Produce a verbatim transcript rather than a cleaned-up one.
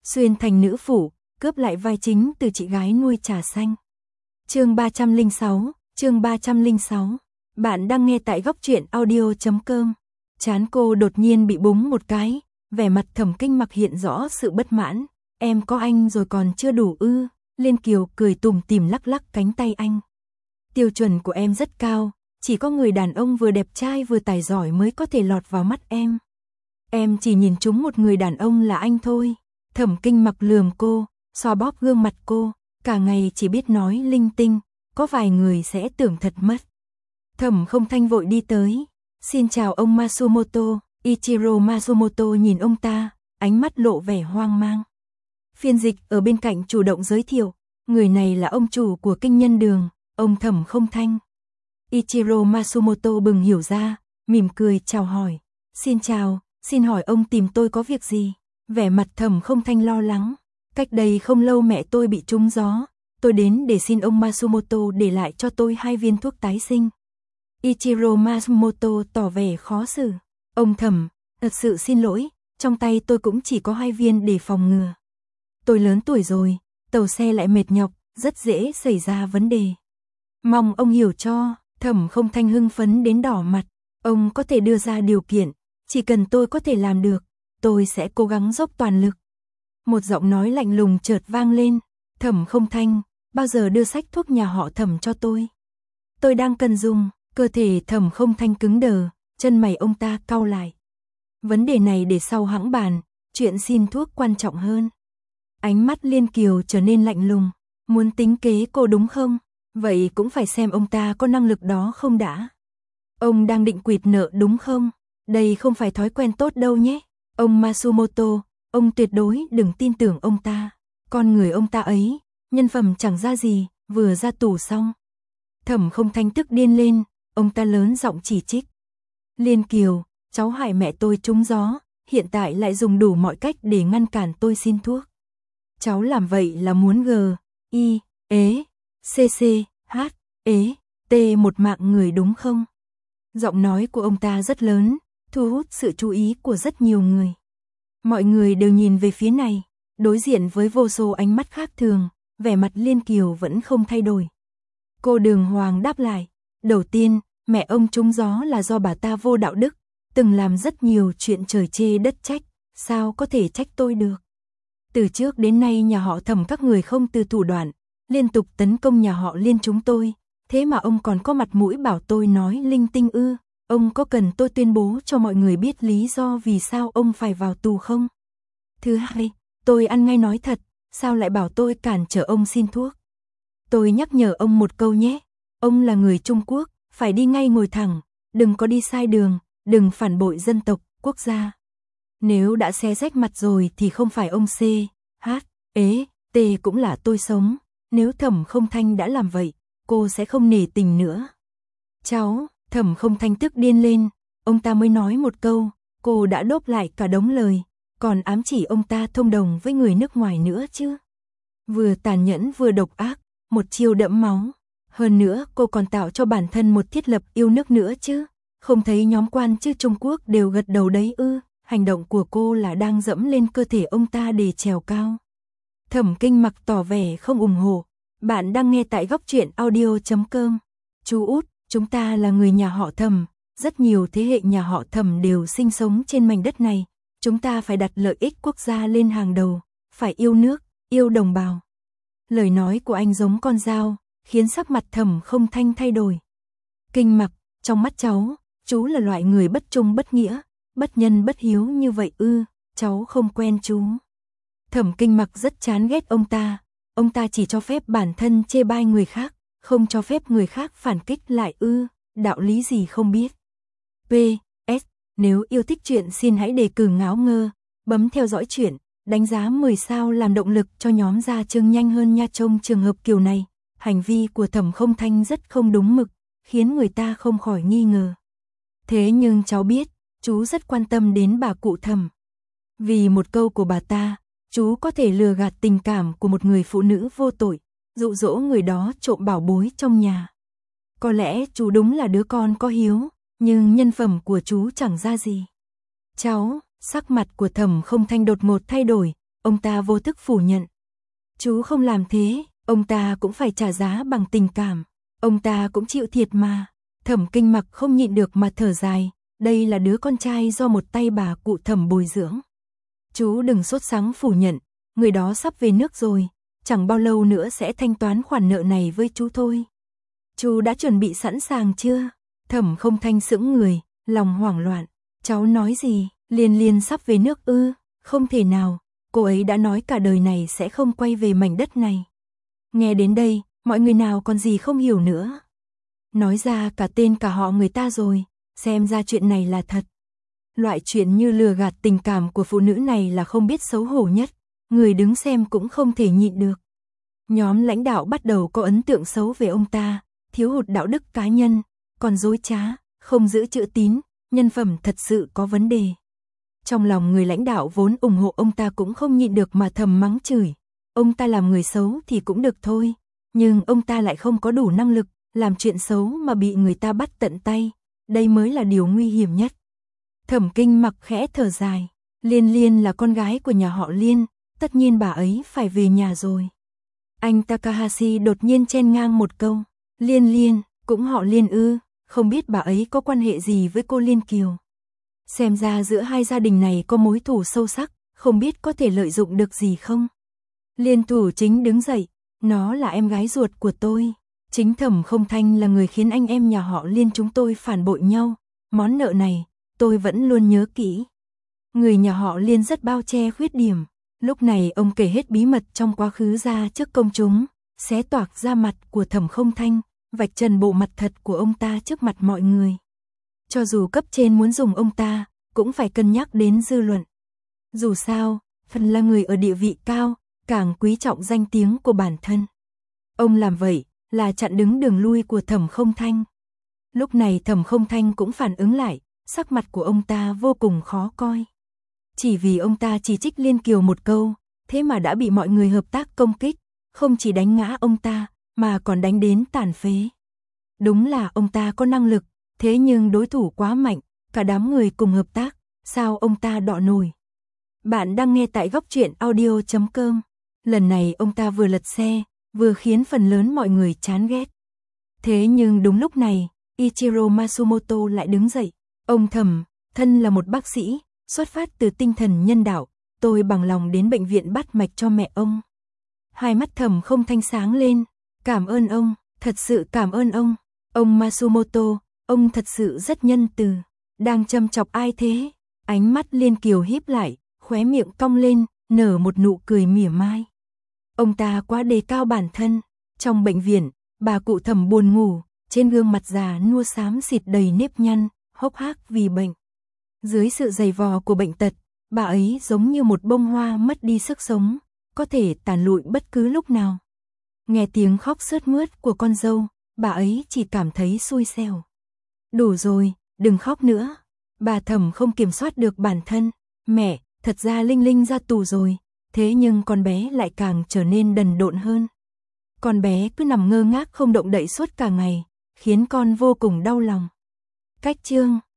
xuyên thành nữ phủ, cướp lại vai chính từ chị gái nuôi trà xanh. Chương ba trăm lẻ sáu, chương ba trăm lẻ sáu. Bạn đang nghe tại góc truyện audio chấm com. Trán cô đột nhiên bị búng một cái, vẻ mặt Thẩm Kinh Mặc hiện rõ sự bất mãn. Em có anh rồi còn chưa đủ ư? Liên Kiều cười tủm tỉm lắc lắc cánh tay anh. Tiêu chuẩn của em rất cao, chỉ có người đàn ông vừa đẹp trai vừa tài giỏi mới có thể lọt vào mắt em. Em chỉ nhìn trúng một người đàn ông là anh thôi. Thẩm Kinh Mặc lườm cô, xoa bóp gương mặt cô, cả ngày chỉ biết nói linh tinh, có vài người sẽ tưởng thật mất. Thẩm Không Thanh vội đi tới, xin chào ông Matsumoto. Ichiro Matsumoto nhìn ông ta, ánh mắt lộ vẻ hoang mang. Phiên dịch ở bên cạnh chủ động giới thiệu, người này là ông chủ của Kinh Nhân Đường, ông Thẩm Không Thanh. Ichiro Matsumoto bừng hiểu ra, mỉm cười chào hỏi. Xin chào, xin hỏi ông tìm tôi có việc gì? Vẻ mặt Thẩm Không Thanh lo lắng. Cách đây không lâu mẹ tôi bị trúng gió, tôi đến để xin ông Matsumoto để lại cho tôi hai viên thuốc tái sinh. Ichiro Matsumoto tỏ vẻ khó xử. Ông Thẩm, thật sự xin lỗi, trong tay tôi cũng chỉ có hai viên để phòng ngừa. Tôi lớn tuổi rồi, tàu xe lại mệt nhọc, rất dễ xảy ra vấn đề. Mong ông hiểu cho. Thẩm Không Thanh hưng phấn đến đỏ mặt. Ông có thể đưa ra điều kiện, chỉ cần tôi có thể làm được, tôi sẽ cố gắng dốc toàn lực. Một giọng nói lạnh lùng chợt vang lên. Thẩm Không Thanh, bao giờ đưa sách thuốc nhà họ Thẩm cho tôi? Tôi đang cần dùng. Cơ thể Thẩm Không Thanh cứng đờ, chân mày ông ta cau lại. Vấn đề này để sau hãng bàn, chuyện xin thuốc quan trọng hơn. Ánh mắt Liên Kiều trở nên lạnh lùng. Muốn tính kế cô đúng không? Vậy cũng phải xem ông ta có năng lực đó không đã. Ông đang định quỵt nợ đúng không? Đây không phải thói quen tốt đâu nhé. Ông Matsumoto, ông tuyệt đối đừng tin tưởng ông ta. Con người ông ta ấy, nhân phẩm chẳng ra gì, vừa ra tù xong. Thẩm Không Thanh tức điên lên, ông ta lớn giọng chỉ trích. Liên Kiều, cháu hại mẹ tôi trúng gió, hiện tại lại dùng đủ mọi cách để ngăn cản tôi xin thuốc. Cháu làm vậy là muốn g, i, ế, cc, h, ế, t một mạng người đúng không? Giọng nói của ông ta rất lớn, thu hút sự chú ý của rất nhiều người. Mọi người đều nhìn về phía này, đối diện với vô số ánh mắt khác thường, vẻ mặt Liên Kiều vẫn không thay đổi. Cô đường hoàng đáp lại, đầu tiên, mẹ ông trúng gió là do bà ta vô đạo đức, từng làm rất nhiều chuyện trời chê đất trách, sao có thể trách tôi được. Từ trước đến nay nhà họ Thẩm các người không từ thủ đoạn, liên tục tấn công nhà họ Liên chúng tôi, thế mà ông còn có mặt mũi bảo tôi nói linh tinh ư? Ông có cần tôi tuyên bố cho mọi người biết lý do vì sao ông phải vào tù không? Thứ hai, tôi ăn ngay nói thật, sao lại bảo tôi cản trở ông xin thuốc? Tôi nhắc nhở ông một câu nhé, ông là người Trung Quốc, phải đi ngay ngồi thẳng, đừng có đi sai đường, đừng phản bội dân tộc, quốc gia. Nếu đã xé rách mặt rồi thì không phải ông C, H, ế, T cũng là tôi sống. Nếu Thẩm Không Thanh đã làm vậy, cô sẽ không nể tình nữa. Cháu, Thẩm Không Thanh tức điên lên, ông ta mới nói một câu, cô đã đốp lại cả đống lời, còn ám chỉ ông ta thông đồng với người nước ngoài nữa chứ. Vừa tàn nhẫn vừa độc ác, một chiêu đẫm máu. Hơn nữa cô còn tạo cho bản thân một thiết lập yêu nước nữa chứ. Không thấy nhóm quan chức Trung Quốc đều gật đầu đấy ư? Hành động của cô là đang dẫm lên cơ thể ông ta để trèo cao. Thẩm Kinh Mặc tỏ vẻ không ủng hộ. Bạn đang nghe tại góc truyện audio chấm com. Chú út, chúng ta là người nhà họ Thẩm, rất nhiều thế hệ nhà họ Thẩm đều sinh sống trên mảnh đất này. Chúng ta phải đặt lợi ích quốc gia lên hàng đầu, phải yêu nước, yêu đồng bào. Lời nói của anh giống con dao, khiến sắc mặt Thẩm Không Thanh thay đổi. Kinh Mặc, trong mắt cháu, chú là loại người bất trung bất nghĩa, bất nhân bất hiếu như vậy ư? Cháu không quen chú. Thẩm Kinh Mặc rất chán ghét ông ta, ông ta chỉ cho phép bản thân chê bai người khác, không cho phép người khác phản kích lại ư? Đạo lý gì không biết. pê ét Nếu yêu thích truyện xin hãy đề cử Ngáo Ngơ, bấm theo dõi truyện, đánh giá mười sao làm động lực cho nhóm ra chương nhanh hơn nha. Trong trường hợp kiểu này, hành vi của Thẩm Không Thanh rất không đúng mực, khiến người ta không khỏi nghi ngờ. Thế nhưng cháu biết, chú rất quan tâm đến bà cụ Thẩm. Vì một câu của bà ta, chú có thể lừa gạt tình cảm của một người phụ nữ vô tội, dụ dỗ người đó trộm bảo bối trong nhà. Có lẽ chú đúng là đứa con có hiếu, nhưng nhân phẩm của chú chẳng ra gì. Cháu, sắc mặt của Thẩm Không Thanh đột ngột thay đổi, ông ta vô thức phủ nhận. Chú không làm thế, ông ta cũng phải trả giá bằng tình cảm, ông ta cũng chịu thiệt mà. Thẩm Kinh Mặc không nhịn được mà thở dài, đây là đứa con trai do một tay bà cụ Thẩm bồi dưỡng. Chú đừng sốt sắng phủ nhận, người đó sắp về nước rồi, chẳng bao lâu nữa sẽ thanh toán khoản nợ này với chú thôi. Chú đã chuẩn bị sẵn sàng chưa? Thẩm Không Thanh sững người, lòng hoảng loạn. Cháu nói gì? Liên Liên sắp về nước ư? Không thể nào, cô ấy đã nói cả đời này sẽ không quay về mảnh đất này. Nghe đến đây, mọi người nào còn gì không hiểu nữa. Nói ra cả tên cả họ người ta rồi, xem ra chuyện này là thật. Loại chuyện như lừa gạt tình cảm của phụ nữ này là không biết xấu hổ nhất, người đứng xem cũng không thể nhịn được. Nhóm lãnh đạo bắt đầu có ấn tượng xấu về ông ta, thiếu hụt đạo đức cá nhân, còn dối trá, không giữ chữ tín, nhân phẩm thật sự có vấn đề. Trong lòng người lãnh đạo vốn ủng hộ ông ta cũng không nhịn được mà thầm mắng chửi. Ông ta làm người xấu thì cũng được thôi, nhưng ông ta lại không có đủ năng lực, làm chuyện xấu mà bị người ta bắt tận tay, đây mới là điều nguy hiểm nhất. Thẩm Kinh Mặc khẽ thở dài, Liên Liên là con gái của nhà họ Liên, tất nhiên bà ấy phải về nhà rồi. Anh Takahashi đột nhiên chen ngang một câu, Liên Liên, cũng họ Liên ư, không biết bà ấy có quan hệ gì với cô Liên Kiều. Xem ra giữa hai gia đình này có mối thù sâu sắc, không biết có thể lợi dụng được gì không. Liên Thủ Chính đứng dậy, nó là em gái ruột của tôi. Chính Thẩm Không Thanh là người khiến anh em nhà họ Liên chúng tôi phản bội nhau. Món nợ này, tôi vẫn luôn nhớ kỹ. Người nhà họ Liên rất bao che khuyết điểm. Lúc này ông kể hết bí mật trong quá khứ ra trước công chúng, xé toạc da mặt của Thẩm Không Thanh, vạch trần bộ mặt thật của ông ta trước mặt mọi người. Cho dù cấp trên muốn dùng ông ta, cũng phải cân nhắc đến dư luận. Dù sao, phần là người ở địa vị cao, càng quý trọng danh tiếng của bản thân. Ông làm vậy là chặn đứng đường lui của Thẩm Không Thanh. Lúc này Thẩm Không Thanh cũng phản ứng lại, sắc mặt của ông ta vô cùng khó coi. Chỉ vì ông ta chỉ trích Liên Kiều một câu, thế mà đã bị mọi người hợp tác công kích, không chỉ đánh ngã ông ta, mà còn đánh đến tàn phế. Đúng là ông ta có năng lực, thế nhưng đối thủ quá mạnh, cả đám người cùng hợp tác, sao ông ta đọ nổi. Bạn đang nghe tại góc truyện audio chấm com. Lần này ông ta vừa lật xe, vừa khiến phần lớn mọi người chán ghét. Thế nhưng đúng lúc này, Ichiro Matsumoto lại đứng dậy. Ông Thẩm, thân là một bác sĩ, xuất phát từ tinh thần nhân đạo, tôi bằng lòng đến bệnh viện bắt mạch cho mẹ ông. Hai mắt Thẩm Không Thanh sáng lên, cảm ơn ông, thật sự cảm ơn ông. Ông Matsumoto, ông thật sự rất nhân từ. Đang châm chọc ai thế? Ánh mắt Liên Kiều híp lại, khóe miệng cong lên, nở một nụ cười mỉa mai. Ông ta quá đề cao bản thân. Trong bệnh viện, bà cụ Thẩm buồn ngủ, trên gương mặt già nua xám xịt đầy nếp nhăn, hốc hác vì bệnh. Dưới sự giày vò của bệnh tật, bà ấy giống như một bông hoa mất đi sức sống, có thể tàn lụi bất cứ lúc nào. Nghe tiếng khóc sướt mướt của con dâu, bà ấy chỉ cảm thấy xui xẻo. Đủ rồi, đừng khóc nữa. Bà Thẩm không kiểm soát được bản thân. Mẹ, thật ra Linh Linh ra tù rồi, thế nhưng con bé lại càng trở nên đần độn hơn. Con bé cứ nằm ngơ ngác không động đậy suốt cả ngày, khiến con vô cùng đau lòng. Cách chương